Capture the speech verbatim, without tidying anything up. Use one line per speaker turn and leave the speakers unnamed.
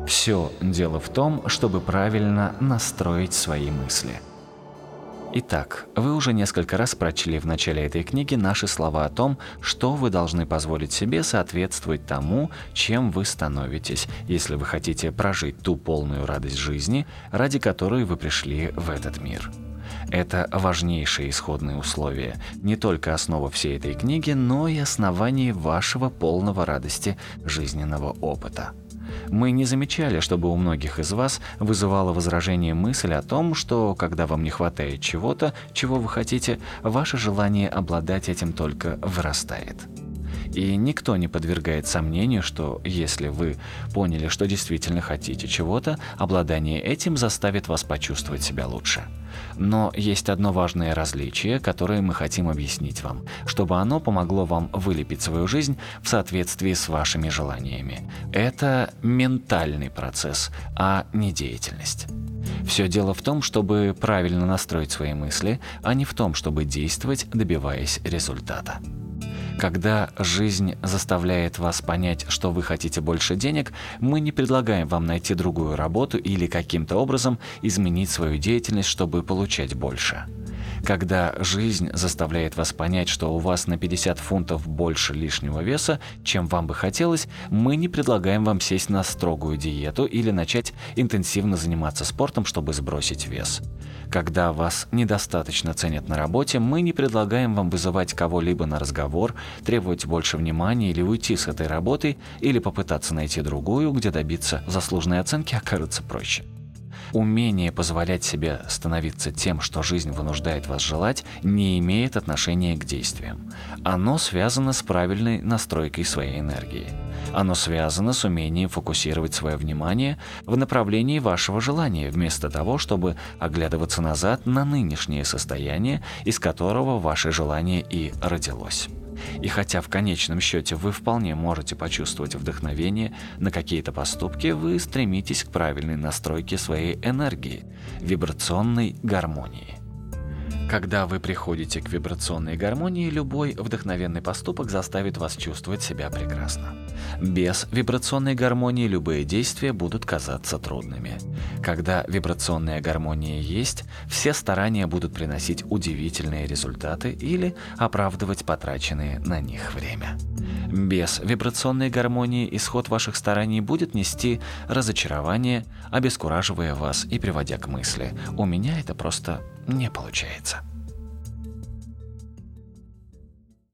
Все дело в том, чтобы правильно настроить свои мысли. Итак, вы уже несколько раз прочли в начале этой книги наши слова о том, что вы должны позволить себе соответствовать тому, чем вы становитесь, если вы хотите прожить ту полную радость жизни, ради которой вы пришли в этот мир. Это важнейшие исходные условия, не только основа всей этой книги, но и основание вашего полного радости жизненного опыта. Мы не замечали, чтобы у многих из вас вызывало возражение мысль о том, что когда вам не хватает чего-то, чего вы хотите, ваше желание обладать этим только вырастает. И никто не подвергает сомнению, что если вы поняли, что действительно хотите чего-то, обладание этим заставит вас почувствовать себя лучше. Но есть одно важное различие, которое мы хотим объяснить вам, чтобы оно помогло вам вылепить свою жизнь в соответствии с вашими желаниями. Это ментальный процесс, а не деятельность. Все дело в том, чтобы правильно настроить свои мысли, а не в том, чтобы действовать, добиваясь результата. Когда жизнь заставляет вас понять, что вы хотите больше денег, мы не предлагаем вам найти другую работу или каким-то образом изменить свою деятельность, чтобы получать больше. Когда жизнь заставляет вас понять, что у вас на пятьдесят фунтов больше лишнего веса, чем вам бы хотелось, мы не предлагаем вам сесть на строгую диету или начать интенсивно заниматься спортом, чтобы сбросить вес. Когда вас недостаточно ценят на работе, мы не предлагаем вам вызывать кого-либо на разговор, требовать больше внимания или уйти с этой работы, или попытаться найти другую, где добиться заслуженной оценки окажется проще. Умение позволять себе становиться тем, что жизнь вынуждает вас желать, не имеет отношения к действиям. Оно связано с правильной настройкой своей энергии. Оно связано с умением фокусировать свое внимание в направлении вашего желания, вместо того, чтобы оглядываться назад на нынешнее состояние, из которого ваше желание и родилось. И хотя в конечном счете вы вполне можете почувствовать вдохновение на какие-то поступки, вы стремитесь к правильной настройке своей энергии, вибрационной гармонии. Когда вы приходите к вибрационной гармонии, любой вдохновенный поступок заставит вас чувствовать себя прекрасно. Без вибрационной гармонии любые действия будут казаться трудными. Когда вибрационная гармония есть, все старания будут приносить удивительные результаты или оправдывать потраченное на них время. Без вибрационной гармонии исход ваших стараний будет нести разочарование, обескураживая вас и приводя к мысли: «У меня это просто не получается».